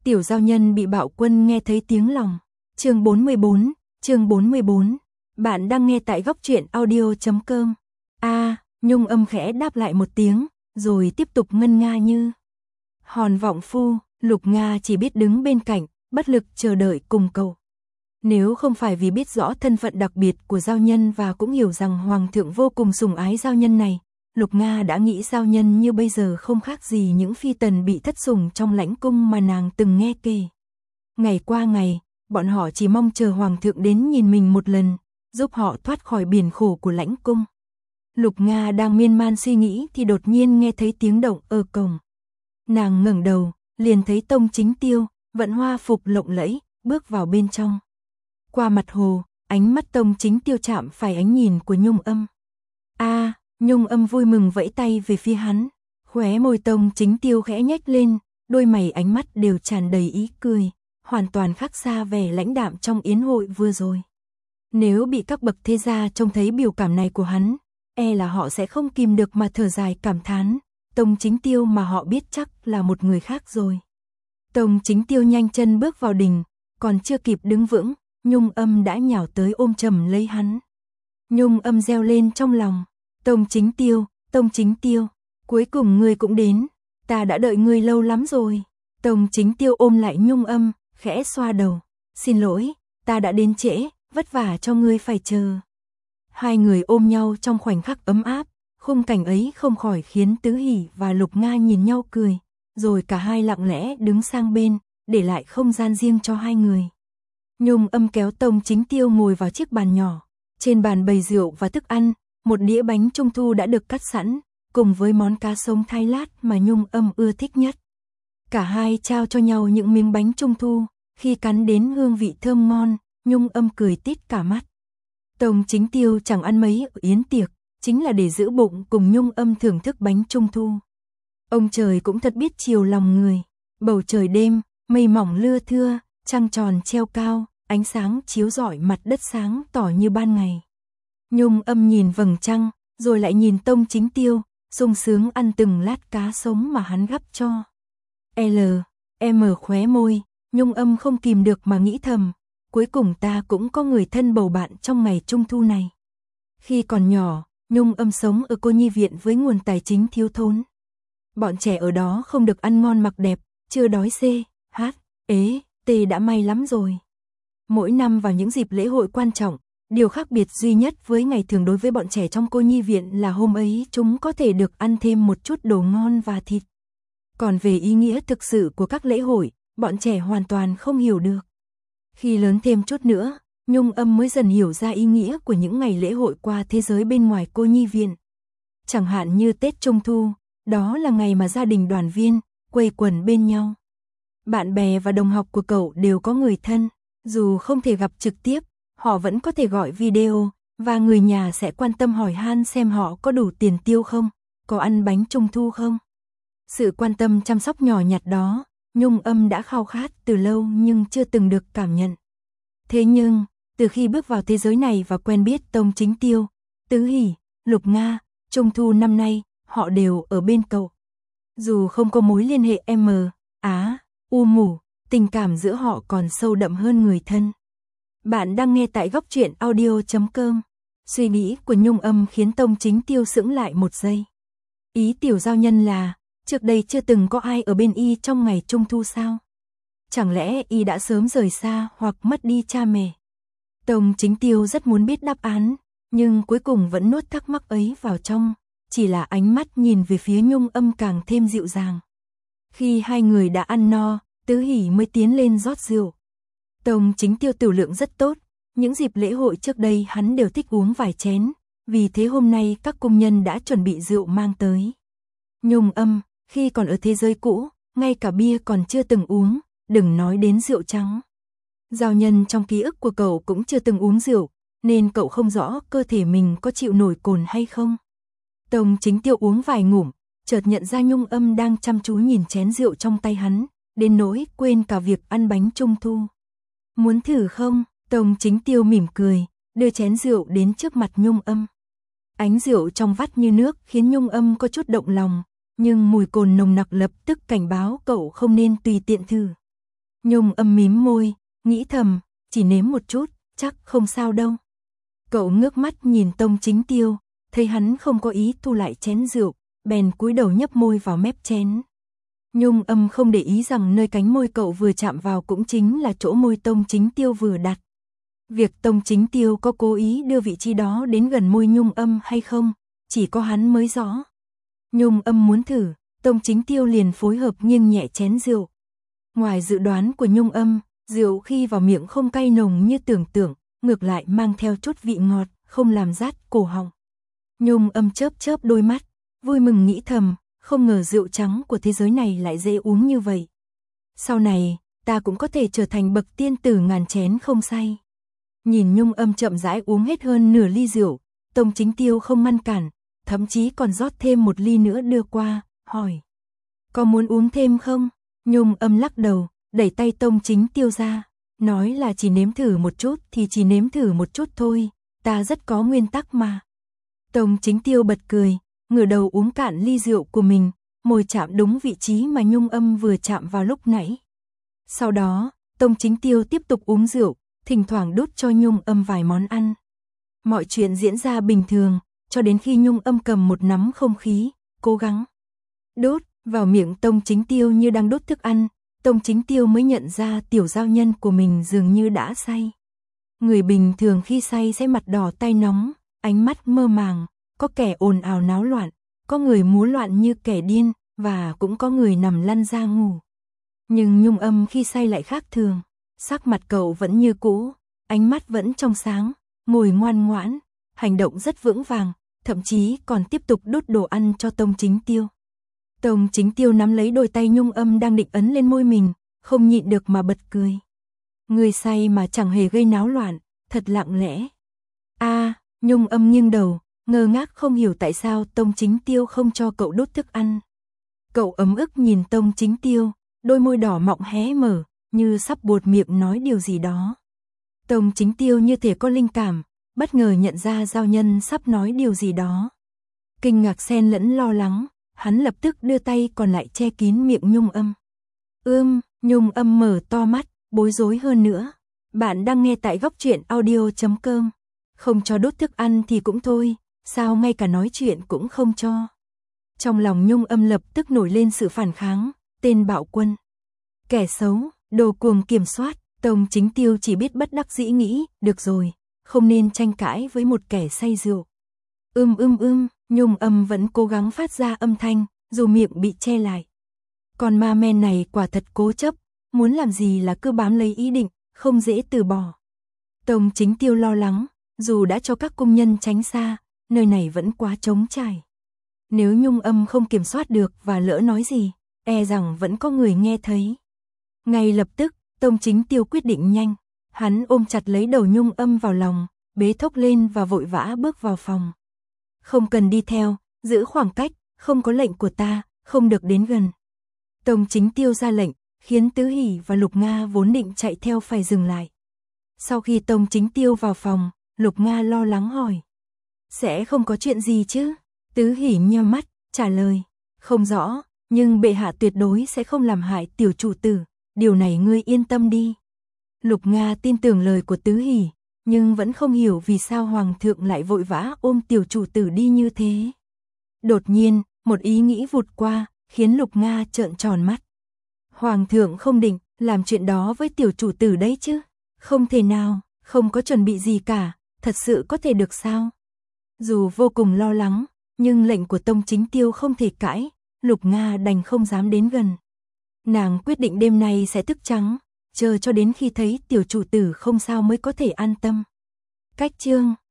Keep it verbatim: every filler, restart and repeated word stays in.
Tiểu giao nhân bị bạo quân nghe thấy tiếng lòng. Chương bốn mươi bốn, chương bốn mươi bốn. Bạn đang nghe tại góc truyện audio chấm com. A, à, Nhung âm khẽ đáp lại một tiếng, rồi tiếp tục ngân nga như hòn vọng phu. Lục Nga chỉ biết đứng bên cạnh, bất lực chờ đợi cùng cầu. Nếu không phải vì biết rõ thân phận đặc biệt của giao nhân và cũng hiểu rằng hoàng thượng vô cùng sủng ái giao nhân này, Lục Nga đã nghĩ giao nhân như bây giờ không khác gì những phi tần bị thất sủng trong lãnh cung mà nàng từng nghe kể. Ngày qua ngày, bọn họ chỉ mong chờ hoàng thượng đến nhìn mình một lần, giúp họ thoát khỏi biển khổ của lãnh cung. Lục Nga đang miên man suy nghĩ thì đột nhiên nghe thấy tiếng động ở cổng. Nàng ngẩng đầu, liền thấy Tông Chính Tiêu, vận hoa phục lộng lẫy, bước vào bên trong. Qua mặt hồ, ánh mắt Tông Chính Tiêu chạm phải ánh nhìn của Nhung Âm. A, à, Nhung Âm vui mừng vẫy tay về phía hắn, khóe môi Tông Chính Tiêu khẽ nhếch lên, đôi mày ánh mắt đều tràn đầy ý cười, hoàn toàn khác xa vẻ lãnh đạm trong yến hội vừa rồi. Nếu bị các bậc thế gia trông thấy biểu cảm này của hắn, e là họ sẽ không kìm được mà thở dài cảm thán, Tông Chính Tiêu mà họ biết chắc là một người khác rồi. Tông Chính Tiêu nhanh chân bước vào đình, còn chưa kịp đứng vững, Nhung Âm đã nhào tới ôm chầm lấy hắn. Nhung Âm reo lên trong lòng, Tông Chính Tiêu, Tông Chính Tiêu, cuối cùng ngươi cũng đến, ta đã đợi ngươi lâu lắm rồi. Tông Chính Tiêu ôm lại Nhung Âm, khẽ xoa đầu, xin lỗi, ta đã đến trễ, vất vả cho ngươi phải chờ. Hai người ôm nhau trong khoảnh khắc ấm áp, khung cảnh ấy không khỏi khiến Tứ Hỷ và Lục Nga nhìn nhau cười, rồi cả hai lặng lẽ đứng sang bên, để lại không gian riêng cho hai người. Nhung Âm kéo Tông Chính Tiêu ngồi vào chiếc bàn nhỏ, trên bàn bày rượu và thức ăn, một đĩa bánh trung thu đã được cắt sẵn, cùng với món cá sống thái lát mà Nhung Âm ưa thích nhất. Cả hai trao cho nhau những miếng bánh trung thu, khi cắn đến hương vị thơm ngon, Nhung Âm cười tít cả mắt. Tông Chính Tiêu chẳng ăn mấy ở yến tiệc, chính là để giữ bụng cùng Nhung Âm thưởng thức bánh trung thu. Ông trời cũng thật biết chiều lòng người, bầu trời đêm, mây mỏng lưa thưa, trăng tròn treo cao, ánh sáng chiếu rọi mặt đất sáng tỏ như ban ngày. Nhung Âm nhìn vầng trăng, rồi lại nhìn Tông Chính Tiêu, sung sướng ăn từng lát cá sống mà hắn gắp cho. L, M khóe môi, Nhung Âm không kìm được mà nghĩ thầm, cuối cùng ta cũng có người thân bầu bạn trong ngày trung thu này. Khi còn nhỏ, Nhung Âm sống ở cô nhi viện với nguồn tài chính thiếu thốn. Bọn trẻ ở đó không được ăn ngon mặc đẹp, chưa đói C, H, ế, T đã may lắm rồi. Mỗi năm vào những dịp lễ hội quan trọng, điều khác biệt duy nhất với ngày thường đối với bọn trẻ trong cô nhi viện là hôm ấy chúng có thể được ăn thêm một chút đồ ngon và thịt. Còn về ý nghĩa thực sự của các lễ hội, bọn trẻ hoàn toàn không hiểu được. Khi lớn thêm chút nữa, Nhung Âm mới dần hiểu ra ý nghĩa của những ngày lễ hội qua thế giới bên ngoài cô nhi viện. Chẳng hạn như Tết Trung Thu, đó là ngày mà gia đình đoàn viên, quây quần bên nhau. Bạn bè và đồng học của cậu đều có người thân, dù không thể gặp trực tiếp, họ vẫn có thể gọi video, và người nhà sẽ quan tâm hỏi han xem họ có đủ tiền tiêu không, có ăn bánh Trung Thu không. Sự quan tâm chăm sóc nhỏ nhặt đó, Nhung Âm đã khao khát từ lâu nhưng chưa từng được cảm nhận. Thế nhưng, từ khi bước vào thế giới này và quen biết Tông Chính Tiêu, Tứ Hỷ, Lục Nga, Trung thu năm nay, họ đều ở bên cậu. Dù không có mối liên hệ M, Á, U mủ, tình cảm giữa họ còn sâu đậm hơn người thân. Bạn đang nghe tại góc truyện audio chấm com. Suy nghĩ của Nhung Âm khiến Tông Chính Tiêu sững lại một giây. Ý tiểu giao nhân là, trước đây chưa từng có ai ở bên y trong ngày Trung thu sao? Chẳng lẽ y đã sớm rời xa hoặc mất đi cha mẹ? Tông Chính Tiêu rất muốn biết đáp án, nhưng cuối cùng vẫn nuốt thắc mắc ấy vào trong, chỉ là ánh mắt nhìn về phía Nhung Âm càng thêm dịu dàng. Khi hai người đã ăn no, Tứ Hỷ mới tiến lên rót rượu. Tông Chính Tiêu tiểu lượng rất tốt, những dịp lễ hội trước đây hắn đều thích uống vài chén, vì thế hôm nay các công nhân đã chuẩn bị rượu mang tới. Nhung Âm, khi còn ở thế giới cũ, ngay cả bia còn chưa từng uống, đừng nói đến rượu trắng. Giao nhân trong ký ức của cậu cũng chưa từng uống rượu, nên cậu không rõ cơ thể mình có chịu nổi cồn hay không. Tông Chính Tiêu uống vài ngụm, chợt nhận ra Nhung Âm đang chăm chú nhìn chén rượu trong tay hắn, đến nỗi quên cả việc ăn bánh Trung thu. Muốn thử không? Tông Chính Tiêu mỉm cười, đưa chén rượu đến trước mặt Nhung Âm. Ánh rượu trong vắt như nước khiến Nhung Âm có chút động lòng, nhưng mùi cồn nồng nặc lập tức cảnh báo cậu không nên tùy tiện thử. Nhung Âm mím môi, nghĩ thầm, chỉ nếm một chút, chắc không sao đâu. Cậu ngước mắt nhìn Tông Chính Tiêu, thấy hắn không có ý thu lại chén rượu, bèn cúi đầu nhấp môi vào mép chén. Nhung Âm không để ý rằng nơi cánh môi cậu vừa chạm vào cũng chính là chỗ môi Tông Chính Tiêu vừa đặt. Việc Tông Chính Tiêu có cố ý đưa vị trí đó đến gần môi Nhung Âm hay không, chỉ có hắn mới rõ. Nhung Âm muốn thử, Tông Chính Tiêu liền phối hợp nghiêng nhẹ chén rượu. Ngoài dự đoán của Nhung Âm, rượu khi vào miệng không cay nồng như tưởng tượng, ngược lại mang theo chút vị ngọt, không làm rát cổ họng. Nhung Âm chớp chớp đôi mắt, vui mừng nghĩ thầm, không ngờ rượu trắng của thế giới này lại dễ uống như vậy. Sau này, ta cũng có thể trở thành bậc tiên tử ngàn chén không say. Nhìn Nhung Âm chậm rãi uống hết hơn nửa ly rượu, Tông Chính Tiêu không ngăn cản, thậm chí còn rót thêm một ly nữa đưa qua, hỏi. Có muốn uống thêm không? Nhung Âm lắc đầu, đẩy tay Tông Chính Tiêu ra, nói là chỉ nếm thử một chút thì chỉ nếm thử một chút thôi, ta rất có nguyên tắc mà. Tông Chính Tiêu bật cười, ngửa đầu uống cạn ly rượu của mình, môi chạm đúng vị trí mà Nhung Âm vừa chạm vào lúc nãy. Sau đó, Tông Chính Tiêu tiếp tục uống rượu, thỉnh thoảng đút cho Nhung Âm vài món ăn. Mọi chuyện diễn ra bình thường, cho đến khi Nhung Âm cầm một nắm không khí, cố gắng đút vào miệng Tông Chính Tiêu như đang đút thức ăn, Tông Chính Tiêu mới nhận ra tiểu giao nhân của mình dường như đã say. Người bình thường khi say sẽ mặt đỏ tay nóng, ánh mắt mơ màng, có kẻ ồn ào náo loạn, có người múa loạn như kẻ điên, và cũng có người nằm lăn ra ngủ. Nhưng Nhung Âm khi say lại khác thường, sắc mặt cậu vẫn như cũ, ánh mắt vẫn trong sáng, ngồi ngoan ngoãn, hành động rất vững vàng, thậm chí còn tiếp tục đút đồ ăn cho Tông Chính Tiêu. Tông Chính Tiêu nắm lấy đôi tay Nhung Âm đang định ấn lên môi mình, không nhịn được mà bật cười. Người say mà chẳng hề gây náo loạn, thật lặng lẽ. A, Nhung Âm nghiêng đầu, ngơ ngác không hiểu tại sao Tông Chính Tiêu không cho cậu đút thức ăn. Cậu ấm ức nhìn Tông Chính Tiêu, đôi môi đỏ mọng hé mở, như sắp buột miệng nói điều gì đó. Tông Chính Tiêu như thể có linh cảm, bất ngờ nhận ra giao nhân sắp nói điều gì đó. Kinh ngạc xen lẫn lo lắng, hắn lập tức đưa tay còn lại che kín miệng Nhung Âm. Ưm, Nhung Âm mở to mắt, bối rối hơn nữa. Bạn đang nghe tại góc truyện audio chấm com. Không cho đút thức ăn thì cũng thôi, sao ngay cả nói chuyện cũng không cho. Trong lòng Nhung Âm lập tức nổi lên sự phản kháng, tên bạo quân. Kẻ xấu, đồ cuồng kiểm soát, Tông Chính Tiêu chỉ biết bất đắc dĩ nghĩ, được rồi, không nên tranh cãi với một kẻ say rượu. Ưm ưm ưm, Nhung Âm vẫn cố gắng phát ra âm thanh, dù miệng bị che lại. Còn ma men này quả thật cố chấp, muốn làm gì là cứ bám lấy ý định, không dễ từ bỏ. Tông Chính Tiêu lo lắng, dù đã cho các công nhân tránh xa, nơi này vẫn quá trống trải. Nếu Nhung Âm không kiểm soát được và lỡ nói gì, e rằng vẫn có người nghe thấy. Ngay lập tức, Tông Chính Tiêu quyết định nhanh, hắn ôm chặt lấy đầu Nhung Âm vào lòng, bế thốc lên và vội vã bước vào phòng. Không cần đi theo, giữ khoảng cách, không có lệnh của ta, không được đến gần. Tông Chính Tiêu ra lệnh, khiến Tứ Hỷ và Lục Nga vốn định chạy theo phải dừng lại. Sau khi Tông Chính Tiêu vào phòng, Lục Nga lo lắng hỏi. Sẽ không có chuyện gì chứ? Tứ Hỷ nheo mắt, trả lời. Không rõ, nhưng bệ hạ tuyệt đối sẽ không làm hại tiểu chủ tử, điều này ngươi yên tâm đi. Lục Nga tin tưởng lời của Tứ Hỷ, nhưng vẫn không hiểu vì sao Hoàng thượng lại vội vã ôm tiểu chủ tử đi như thế. Đột nhiên, một ý nghĩ vụt qua, khiến Lục Nga trợn tròn mắt. Hoàng thượng không định làm chuyện đó với tiểu chủ tử đấy chứ? Không thể nào, không có chuẩn bị gì cả, thật sự có thể được sao? Dù vô cùng lo lắng, nhưng lệnh của Tông Chính Tiêu không thể cãi, Lục Nga đành không dám đến gần. Nàng quyết định đêm nay sẽ thức trắng, chờ cho đến khi thấy tiểu chủ tử không sao mới có thể an tâm. Cách chương